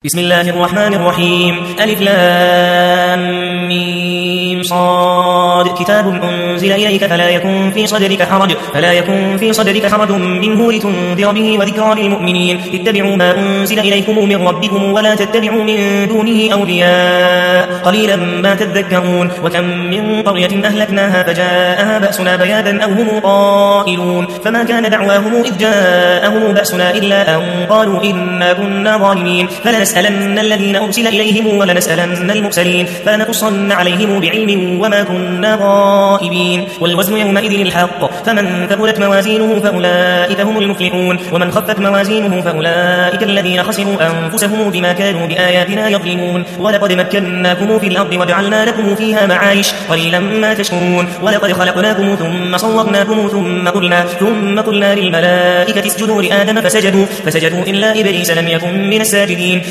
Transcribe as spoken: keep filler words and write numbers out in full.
بسم الله الرحمن الرحيم ألف لام ميم صاد كتاب أنزل إليك فلا يكن في صدرك حرج فلا يكن في صدرك حرج منه لتنذر به وذكرى للمؤمنين اتبعوا ما أنزل إليكم من ربكم ولا تتبعوا من دونه أولياء قليلا ما تذكرون وكم من قرية أهلكناها فجاءها بأسنا بياتا أو هم قائلون فما كان دعواهم إذ جاءهم بأسنا إلا أن قالوا إنا كنا ظالمين فلنسألن الذين أرسل إليهم ولنسألن المرسلين فلنقصن عليهم بعلم وما كنا غائبين والوزن يومئذ الحق فمن ثقلت موازينه فأولئك هم المفلحون ومن خفت موازينه فأولئك الذين خسروا أنفسهم بما كانوا بآياتنا يظلمون ولقد مكناكم في الأرض وجعلنا لكم فيها معايش قليلا ما تشكرون ولقد خلقناكم ثم صورناكم ثم قلنا ثم قلنا للملائكة اسجدوا لآدم فسجدوا فسجدوا إلا إبليس لم يكن من الساجدين